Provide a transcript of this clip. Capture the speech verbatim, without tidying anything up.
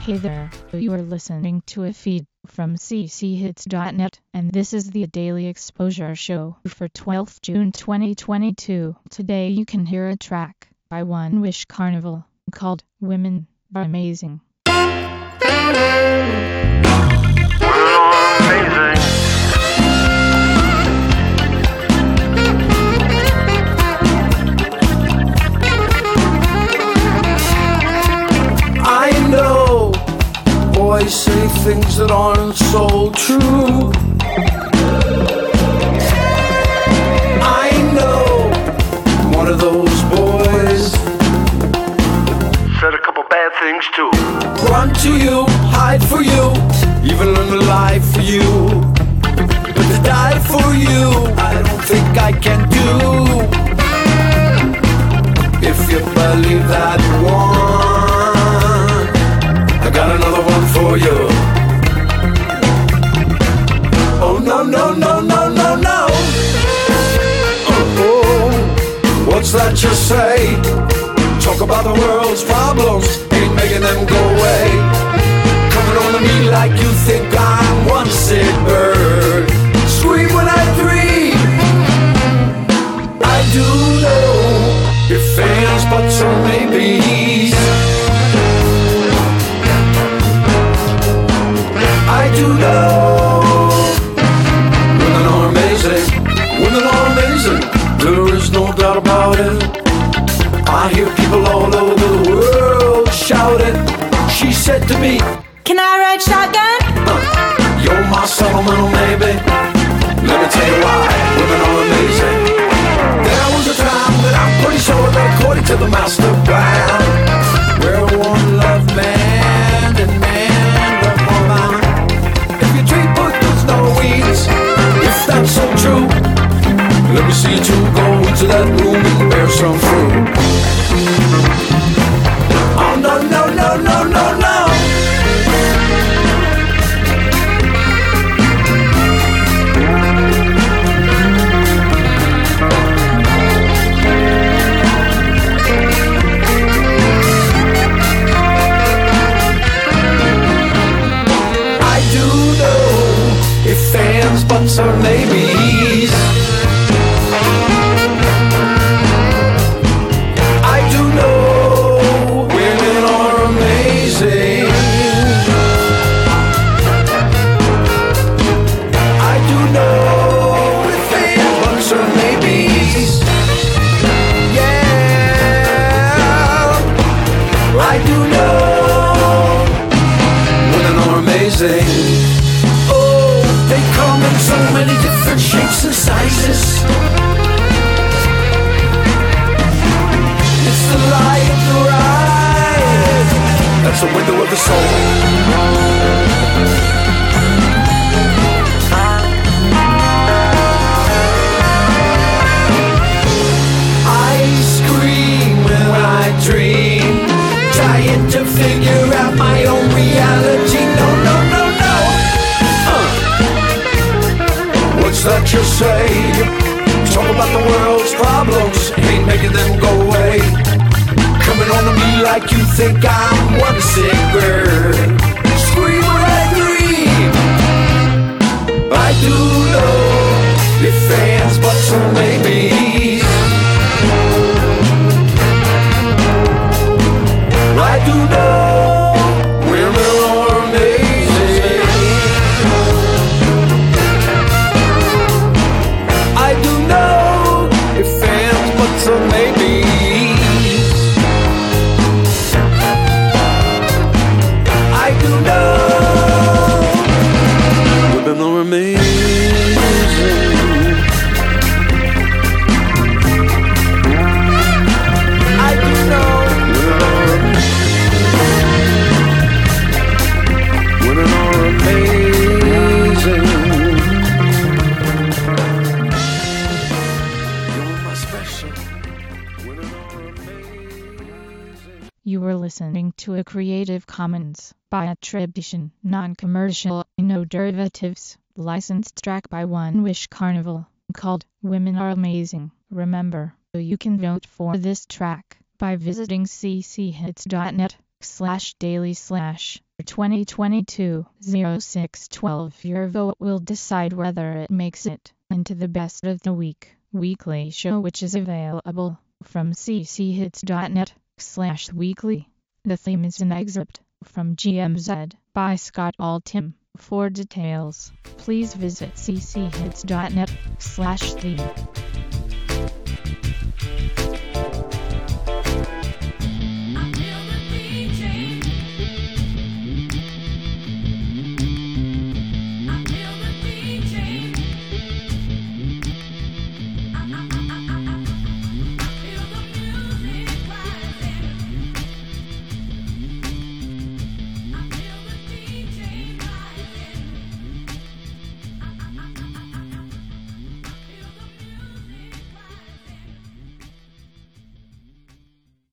Hey there, you are listening to a feed from c c hits dot net, and this is the Daily Exposure Show for twelfth of June twenty twenty-two. Today you can hear a track by One Wish Carnival called Women Are Amazing. Boys say things that aren't so true. I know one of those boys said a couple bad things too. Run to you, hide for you, even learn to lie for you. But to die for you, I don't think I can do. If you believe that one, I got another one for you. Oh no, no, no, no, no, no. Oh, oh, what's that you say? Talk about the world's problems, ain't making them go away. Coming on to me like you think I'm one sick bird. Scream when I dream. I do know if ands, buts, or maybes. I do know women are amazing, women are amazing, there is no doubt about it. I hear people all over the world shout it. She said to me, can I ride shotgun? Uh, you're my sentimental maybe. Let me tell you why women are amazing. There was a time that I'm pretty sure that according to the master plan, we're one love band and man love woman. If that's so true, let me see you two go into that room and bear some fruit. Oh no, no, no, no, no, no. Fans, buts, or maybes. I do know women are amazing. I do know fans, buts, or maybes. Yeah, I do know women are amazing. They come in so many different shapes and sizes. It's the light of the ride. That's the window of the soul. I scream when I dream, trying to figure out my own reality. No, no, no, no. What's that you say? Talk about the world's problems, ain't making them go away. Coming on to me like you think I'm one sick bird. Scream when I dream. I do know if fans, buts, or maybes. I do know women are amazing. I do know if fans, buts, or maybes. I do know women are amazing. I do know women are amazing. You were listening to a Creative Commons by attribution, non-commercial, no derivatives, licensed track by One Wish Carnival, called Women Are Amazing. Remember, you can vote for this track by visiting c c hits dot net. slash daily slash twenty twenty-two oh six twelve. Your vote will decide whether it makes it into the best of the week weekly show, which is available from cchits.net slash weekly. The theme is an excerpt from G M Z by Scott Altham. For details, please visit cchits.net slash theme.